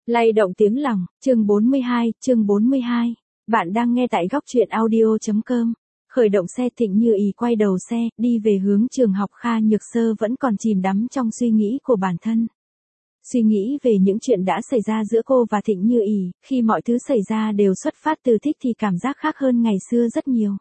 Lay động tiếng lòng, chương 42. Bạn đang nghe tại góc truyện audio.com. Khởi động xe, Thịnh Như Ý quay đầu xe, đi về hướng trường học. Kha Nhược Sơ vẫn còn chìm đắm trong suy nghĩ của bản thân. Suy nghĩ về những chuyện đã xảy ra giữa cô và Thịnh Như Ý, khi mọi thứ xảy ra đều xuất phát từ thích thì cảm giác khác hơn ngày xưa rất nhiều.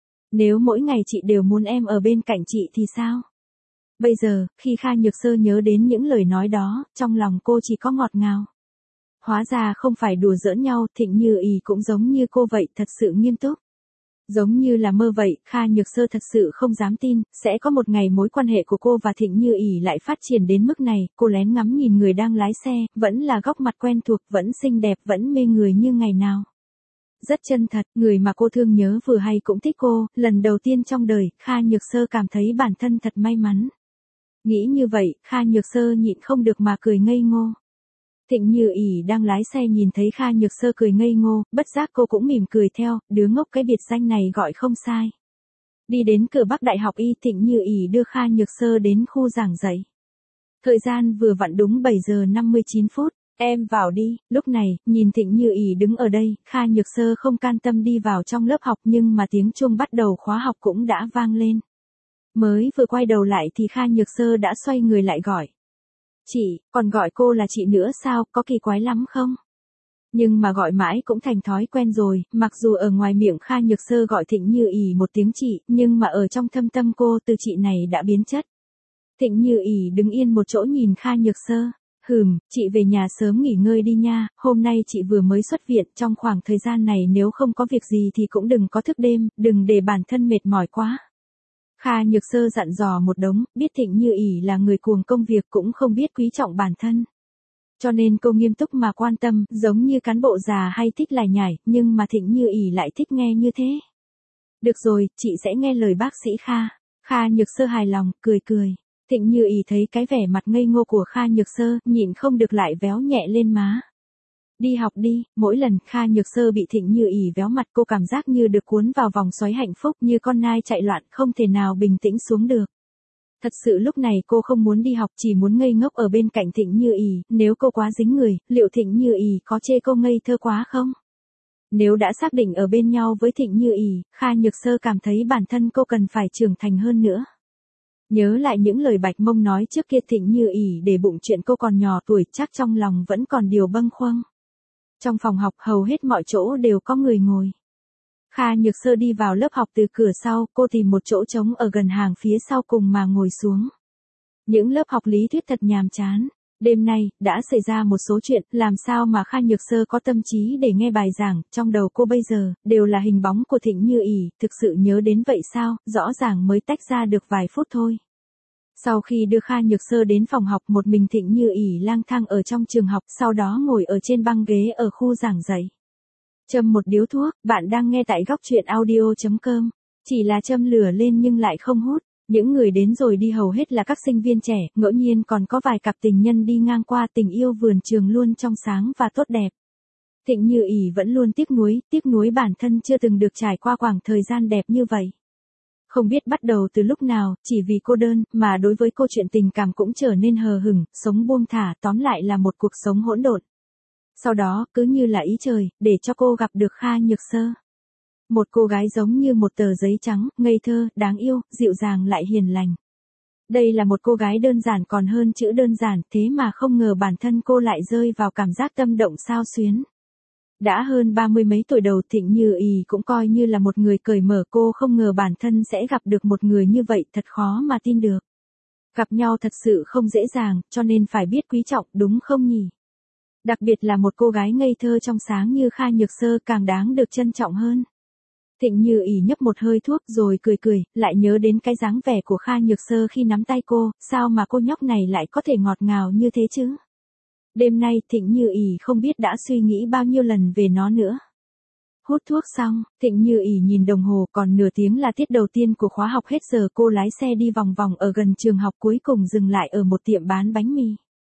Nếu mỗi ngày chị đều muốn em ở bên cạnh chị thì sao? Bây giờ, khi Kha Nhược Sơ nhớ đến những lời nói đó, trong lòng cô chỉ có ngọt ngào. Hóa ra không phải đùa giỡn nhau, Thịnh Như Ý cũng giống như cô vậy, thật sự nghiêm túc. Giống như là mơ vậy, Kha Nhược Sơ thật sự không dám tin, sẽ có một ngày mối quan hệ của cô và Thịnh Như Ý lại phát triển đến mức này. Cô lén ngắm nhìn người đang lái xe, vẫn là góc mặt quen thuộc, vẫn xinh đẹp, vẫn mê người như ngày nào. Rất chân thật, người mà cô thương nhớ vừa hay cũng thích cô. Lần đầu tiên trong đời, Kha Nhược Sơ cảm thấy bản thân thật may mắn. Nghĩ như vậy, Kha Nhược Sơ nhịn không được mà cười ngây ngô. Thịnh Như Ý đang lái xe nhìn thấy Kha Nhược Sơ cười ngây ngô, bất giác cô cũng mỉm cười theo, đứa ngốc, cái biệt danh này gọi không sai. Đi đến cửa Bắc Đại học Y, Thịnh Như Ý đưa Kha Nhược Sơ đến khu giảng dạy. Thời gian vừa vặn đúng 7 giờ 59 phút, em vào đi. Lúc này, nhìn Thịnh Như Ý đứng ở đây, Kha Nhược Sơ không can tâm đi vào trong lớp học, nhưng mà tiếng chuông bắt đầu khóa học cũng đã vang lên. Mới vừa quay đầu lại thì Kha Nhược Sơ đã xoay người lại gọi. Chị, còn gọi cô là chị nữa sao, có kỳ quái lắm không? Nhưng mà gọi mãi cũng thành thói quen rồi, mặc dù ở ngoài miệng Kha Nhược Sơ gọi Thịnh Như Ý một tiếng chị, nhưng mà ở trong thâm tâm cô từ chị này đã biến chất. Thịnh Như Ý đứng yên một chỗ nhìn Kha Nhược Sơ. Chị về nhà sớm nghỉ ngơi đi nha, hôm nay chị vừa mới xuất viện, trong khoảng thời gian này nếu không có việc gì thì cũng đừng có thức đêm, đừng để bản thân mệt mỏi quá. Kha Nhược Sơ dặn dò một đống, biết Thịnh Như Ý là người cuồng công việc cũng không biết quý trọng bản thân. Cho nên cô nghiêm túc mà quan tâm, giống như cán bộ già hay thích lải nhải, nhưng mà Thịnh Như Ý lại thích nghe như thế. Được rồi, chị sẽ nghe lời bác sĩ Kha. Kha Nhược Sơ hài lòng, cười. Thịnh Như Ý thấy cái vẻ mặt ngây ngô của Kha Nhược Sơ, nhịn không được lại véo nhẹ lên má. Đi học đi. Mỗi lần Kha Nhược Sơ bị Thịnh Như Ý véo mặt, cô cảm giác như được cuốn vào vòng xoáy hạnh phúc, như con nai chạy loạn, không thể nào bình tĩnh xuống được. Thật sự lúc này cô không muốn đi học, chỉ muốn ngây ngốc ở bên cạnh Thịnh Như Ý. Nếu cô quá dính người, liệu Thịnh Như Ý có chê cô ngây thơ quá không? Nếu đã xác định ở bên nhau với Thịnh Như Ý, Kha Nhược Sơ cảm thấy bản thân cô cần phải trưởng thành hơn nữa. Nhớ lại những lời Bạch Mông nói trước kia, Thịnh Như Ý để bụng chuyện cô còn nhỏ tuổi, chắc trong lòng vẫn còn điều bâng khuâng. Trong phòng học hầu hết mọi chỗ đều có người ngồi. Kha Nhược Sơ đi vào lớp học từ cửa sau, cô tìm một chỗ trống ở gần hàng phía sau cùng mà ngồi xuống. Những lớp học lý thuyết thật nhàm chán. Đêm nay, đã xảy ra một số chuyện, làm sao mà Kha Nhược Sơ có tâm trí để nghe bài giảng, trong đầu cô bây giờ, đều là hình bóng của Thịnh Như Ý, thực sự nhớ đến vậy sao, rõ ràng mới tách ra được vài phút thôi. Sau khi đưa Kha Nhược Sơ đến phòng học, một mình Thịnh Như Ý lang thang ở trong trường học, sau đó ngồi ở trên băng ghế ở khu giảng dạy. Châm một điếu thuốc, bạn đang nghe tại góc truyện audio.com. Chỉ là châm lửa lên nhưng lại không hút. Những người đến rồi đi hầu hết là các sinh viên trẻ, ngẫu nhiên còn có vài cặp tình nhân đi ngang qua. Tình yêu vườn trường luôn trong sáng và tốt đẹp. Thịnh Như Ý vẫn luôn tiếc nuối bản thân chưa từng được trải qua khoảng thời gian đẹp như vậy. Không biết bắt đầu từ lúc nào, chỉ vì cô đơn, mà đối với cô chuyện tình cảm cũng trở nên hờ hững, sống buông thả, tóm lại là một cuộc sống hỗn độn. Sau đó, cứ như là ý trời, để cho cô gặp được Kha Nhược Sơ. Một cô gái giống như một tờ giấy trắng, ngây thơ, đáng yêu, dịu dàng lại hiền lành. Đây là một cô gái đơn giản còn hơn chữ đơn giản, thế mà không ngờ bản thân cô lại rơi vào cảm giác tâm động xao xuyến. Đã hơn 30 mấy tuổi đầu, Thịnh Như Ý cũng coi như là một người cởi mở, cô không ngờ bản thân sẽ gặp được một người như vậy, thật khó mà tin được. Gặp nhau thật sự không dễ dàng, cho nên phải biết quý trọng, đúng không nhỉ? Đặc biệt là một cô gái ngây thơ trong sáng như Kha Nhược Sơ càng đáng được trân trọng hơn. Thịnh Như Ý nhấp một hơi thuốc rồi cười, lại nhớ đến cái dáng vẻ của Kha Nhược Sơ khi nắm tay cô, sao mà cô nhóc này lại có thể ngọt ngào như thế chứ? Đêm nay Thịnh Như Ý không biết đã suy nghĩ bao nhiêu lần về nó nữa. Hút thuốc xong, Thịnh Như Ý nhìn đồng hồ, còn nửa tiếng là tiết đầu tiên của khóa học hết giờ. Cô lái xe đi vòng vòng ở gần trường học, cuối cùng dừng lại ở một tiệm bán bánh mì.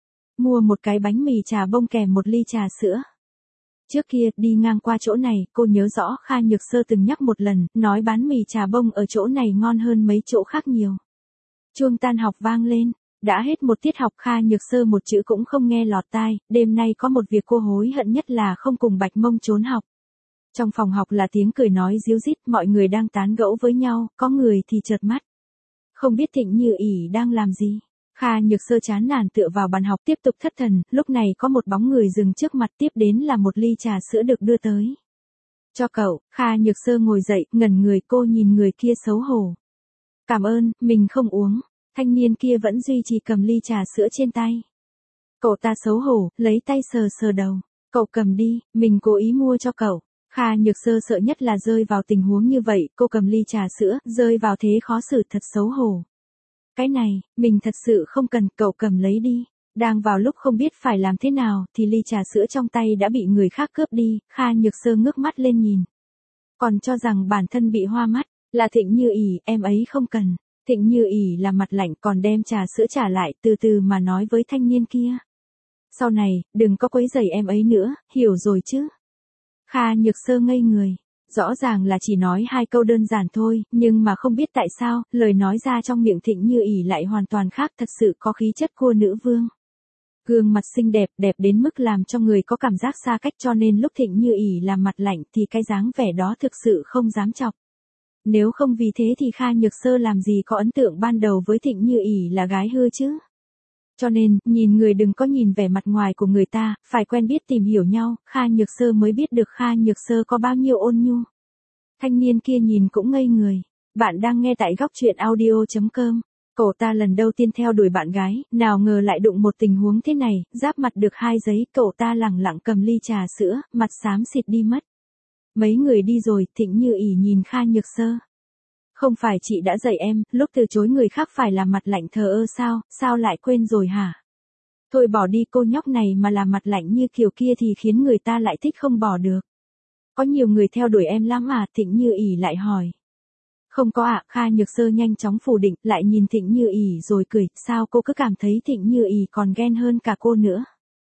Mua một cái bánh mì trà bông kèm một ly trà sữa. Trước kia, đi ngang qua chỗ này, cô nhớ rõ Kha Nhược Sơ từng nhắc một lần, nói bán mì trà bông ở chỗ này ngon hơn mấy chỗ khác nhiều. Chuông tan học vang lên. Đã hết một tiết học Kha Nhược Sơ một chữ cũng không nghe lọt tai, đêm nay có một việc cô hối hận nhất là không cùng Bạch Mông trốn học. Trong phòng học là tiếng cười nói ríu rít, mọi người đang tán gẫu với nhau, có người thì chợt mắt. Không biết Thịnh Như ỉ đang làm gì. Kha Nhược Sơ chán nản tựa vào bàn học tiếp tục thất thần, lúc này có một bóng người dừng trước mặt, tiếp đến là một ly trà sữa được đưa tới. Cho cậu. Kha Nhược Sơ ngồi dậy, ngẩn người, cô nhìn người kia xấu hổ. Cảm ơn, mình không uống. Thanh niên kia vẫn duy trì cầm ly trà sữa trên tay. Cậu ta xấu hổ, lấy tay sờ sờ đầu. Cậu cầm đi, mình cố ý mua cho cậu. Kha Nhược Sơ sợ nhất là rơi vào tình huống như vậy, cô cầm ly trà sữa, rơi vào thế khó xử thật xấu hổ. Cái này, mình thật sự không cần, cậu cầm lấy đi. Đang vào lúc không biết phải làm thế nào, thì ly trà sữa trong tay đã bị người khác cướp đi, Kha Nhược Sơ ngước mắt lên nhìn. Còn cho rằng bản thân bị hoa mắt, là Thịnh Như ỉ, em ấy không cần. Thịnh Như ỉ là mặt lạnh còn đem trà sữa trả lại, từ từ mà nói với thanh niên kia. Sau này, đừng có quấy rầy em ấy nữa, hiểu rồi chứ. Kha Nhược Sơ ngây người. Rõ ràng là chỉ nói hai câu đơn giản thôi, nhưng mà không biết tại sao, lời nói ra trong miệng Thịnh Như ỉ lại hoàn toàn khác, thật sự có khí chất của nữ vương. Gương mặt xinh đẹp, đẹp đến mức làm cho người có cảm giác xa cách, cho nên lúc Thịnh Như ỉ làm mặt lạnh thì cái dáng vẻ đó thực sự không dám chọc. Nếu không vì thế thì Kha Nhược Sơ làm gì có ấn tượng ban đầu với Thịnh Như ỉ là gái hư chứ. Cho nên, nhìn người đừng có nhìn vẻ mặt ngoài của người ta, phải quen biết tìm hiểu nhau, Kha Nhược Sơ mới biết được Kha Nhược Sơ có bao nhiêu ôn nhu. Thanh niên kia nhìn cũng ngây người. Bạn đang nghe tại góc truyện audio.com. Cậu ta lần đầu tiên theo đuổi bạn gái, nào ngờ lại đụng một tình huống thế này, giáp mặt được 2 giây, cậu ta lẳng lặng cầm ly trà sữa, mặt xám xịt đi mất. Mấy người đi rồi, Thịnh Như ỉ nhìn Kha Nhược Sơ. Không phải chị đã dạy em, lúc từ chối người khác phải làm mặt lạnh thờ ơ sao lại quên rồi hả? Thôi bỏ đi, cô nhóc này mà làm mặt lạnh như kiểu kia thì khiến người ta lại thích không bỏ được. Có nhiều người theo đuổi em lắm à? Thịnh Như ỉ lại hỏi. Không có ạ, Kha Nhược Sơ nhanh chóng phủ định, lại nhìn Thịnh Như ỉ rồi cười, sao cô cứ cảm thấy Thịnh Như ỉ còn ghen hơn cả cô nữa?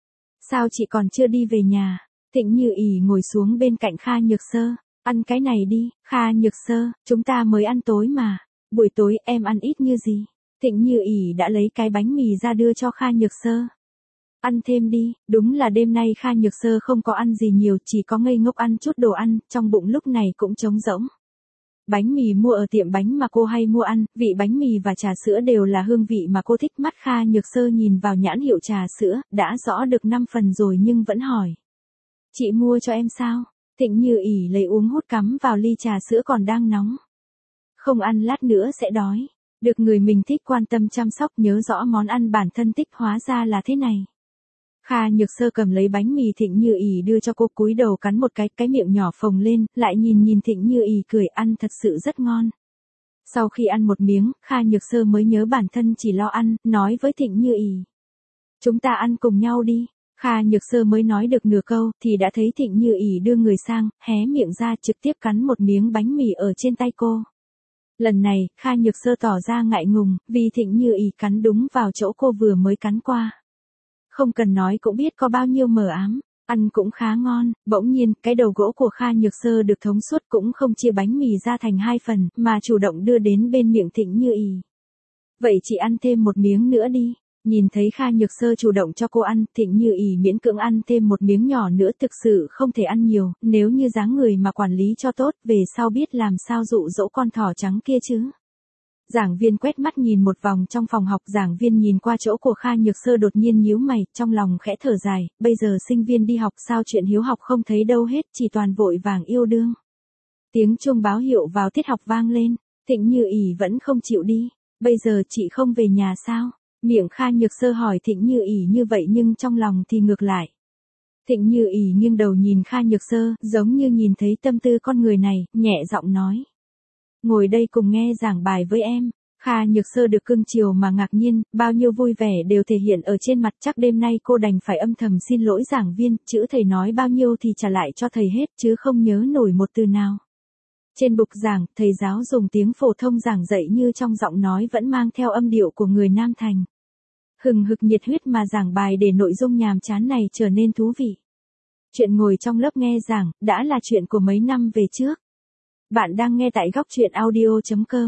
Sao chị còn chưa đi về nhà? Thịnh Như ỉ ngồi xuống bên cạnh Kha Nhược Sơ. Ăn cái này đi, Kha Nhược Sơ, chúng ta mới ăn tối mà. Buổi tối em ăn ít như gì? Thịnh Như ỉ đã lấy cái bánh mì ra đưa cho Kha Nhược Sơ. Ăn thêm đi, đúng là đêm nay Kha Nhược Sơ không có ăn gì nhiều, chỉ có ngây ngốc ăn chút đồ ăn, trong bụng lúc này cũng trống rỗng. Bánh mì mua ở tiệm bánh mà cô hay mua ăn, vị bánh mì và trà sữa đều là hương vị mà cô thích. Mắt Kha Nhược Sơ nhìn vào nhãn hiệu trà sữa, đã rõ được 5 phần rồi nhưng vẫn hỏi. Chị mua cho em sao? Thịnh Như ỉ lấy uống hút cắm vào ly trà sữa còn đang nóng. Không ăn lát nữa sẽ đói. Được người mình thích quan tâm chăm sóc, nhớ rõ món ăn bản thân thích, hóa ra là thế này. Kha Nhược Sơ cầm lấy bánh mì Thịnh Như ỉ đưa cho cô, cúi đầu cắn một cái miệng nhỏ phồng lên, lại nhìn Thịnh Như ỉ cười, ăn thật sự rất ngon. Sau khi ăn một miếng, Kha Nhược Sơ mới nhớ bản thân chỉ lo ăn, nói với Thịnh Như ỉ. Chúng ta ăn cùng nhau đi. Kha Nhược Sơ mới nói được nửa câu, thì đã thấy Thịnh Như ỉ đưa người sang, hé miệng ra trực tiếp cắn một miếng bánh mì ở trên tay cô. Lần này, Kha Nhược Sơ tỏ ra ngại ngùng, vì Thịnh Như ỉ cắn đúng vào chỗ cô vừa mới cắn qua. Không cần nói cũng biết có bao nhiêu mờ ám, ăn cũng khá ngon. Bỗng nhiên, cái đầu gỗ của Kha Nhược Sơ được thống suốt, cũng không chia bánh mì ra thành 2 phần, mà chủ động đưa đến bên miệng Thịnh Như ỉ. Vậy chị ăn thêm một miếng nữa đi. Nhìn thấy Kha Nhược Sơ chủ động cho cô ăn, Thịnh Như ỉ miễn cưỡng ăn thêm một miếng nhỏ nữa, thực sự không thể ăn nhiều, nếu như dáng người mà quản lý cho tốt, về sau biết làm sao dụ dỗ con thỏ trắng kia chứ. Giảng viên quét mắt nhìn một vòng trong phòng học, giảng viên nhìn qua chỗ của Kha Nhược Sơ đột nhiên nhíu mày, trong lòng khẽ thở dài, bây giờ sinh viên đi học sao chuyện hiếu học không thấy đâu hết, chỉ toàn vội vàng yêu đương. Tiếng chuông báo hiệu vào tiết học vang lên, Thịnh Như ỉ vẫn không chịu đi, bây giờ chị không về nhà sao? Miệng Kha Nhược Sơ hỏi Thịnh Như ỉ như vậy nhưng trong lòng thì ngược lại. Thịnh Như ỉ nghiêng đầu nhìn Kha Nhược Sơ, giống như nhìn thấy tâm tư con người này, nhẹ giọng nói. Ngồi đây cùng nghe giảng bài với em. Kha Nhược Sơ được cưng chiều mà ngạc nhiên, bao nhiêu vui vẻ đều thể hiện ở trên mặt, chắc đêm nay cô đành phải âm thầm xin lỗi giảng viên, chữ thầy nói bao nhiêu thì trả lại cho thầy hết, chứ không nhớ nổi một từ nào. Trên bục giảng, thầy giáo dùng tiếng phổ thông giảng dạy như trong giọng nói vẫn mang theo âm điệu của người Nam Thành. Hừng hực nhiệt huyết mà giảng bài để nội dung nhàm chán này trở nên thú vị. Chuyện ngồi trong lớp nghe giảng, đã là chuyện của mấy năm về trước. Bạn đang nghe tại góc truyện audio.com.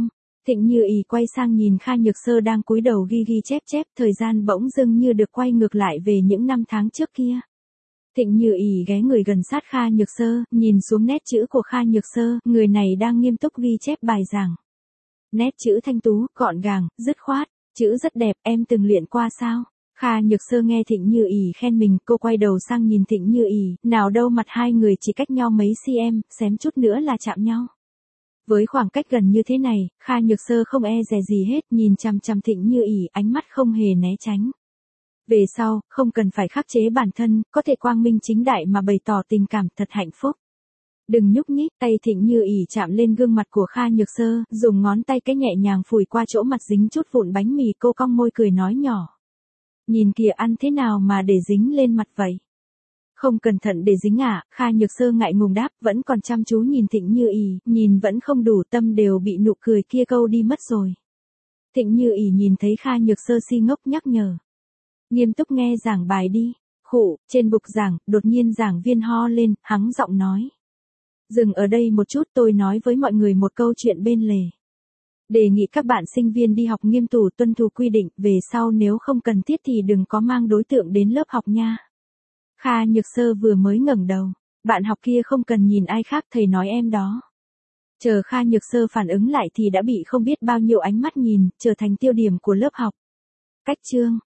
Thịnh Như Ý quay sang nhìn Kha Nhược Sơ đang cúi đầu ghi ghi chép chép, thời gian bỗng dưng như được quay ngược lại về những năm tháng trước kia. Thịnh Như Ý ghé người gần sát Kha Nhược Sơ, nhìn xuống nét chữ của Kha Nhược Sơ, người này đang nghiêm túc ghi chép bài giảng. Nét chữ thanh tú, gọn gàng, dứt khoát, chữ rất đẹp, em từng luyện qua sao? Kha Nhược Sơ nghe Thịnh Như Ý khen mình, cô quay đầu sang nhìn Thịnh Như Ý, nào đâu mặt hai người chỉ cách nhau mấy cm, xém chút nữa là chạm nhau. Với khoảng cách gần như thế này, Kha Nhược Sơ không e dè gì hết, nhìn chằm chằm Thịnh Như Ý, ánh mắt không hề né tránh. Về sau, không cần phải khắc chế bản thân, có thể quang minh chính đại mà bày tỏ tình cảm, thật hạnh phúc. Đừng nhúc nhích, tay Thịnh Như Ý chạm lên gương mặt của Kha Nhược Sơ, dùng ngón tay cái nhẹ nhàng phủi qua chỗ mặt dính chút vụn bánh mì, cô cong môi cười nói nhỏ. Nhìn kìa, ăn thế nào mà để dính lên mặt vậy? Không cẩn thận để dính à? Kha Nhược Sơ ngại ngùng đáp, vẫn còn chăm chú nhìn Thịnh Như Ý, nhìn vẫn không đủ, tâm đều bị nụ cười kia câu đi mất rồi. Thịnh Như Ý nhìn thấy Kha Nhược Sơ si ngốc nhắc nhở. Nghiêm túc nghe giảng bài đi. Khụ, trên bục giảng, đột nhiên giảng viên ho lên, hắng giọng nói. Dừng ở đây một chút, tôi nói với mọi người một câu chuyện bên lề. Đề nghị các bạn sinh viên đi học nghiêm túc, tuân thủ quy định, về sau nếu không cần thiết thì đừng có mang đối tượng đến lớp học nha. Kha Nhược Sơ vừa mới ngẩng đầu. Bạn học kia không cần nhìn ai khác, thầy nói em đó. Chờ Kha Nhược Sơ phản ứng lại thì đã bị không biết bao nhiêu ánh mắt nhìn, trở thành tiêu điểm của lớp học. Cách chương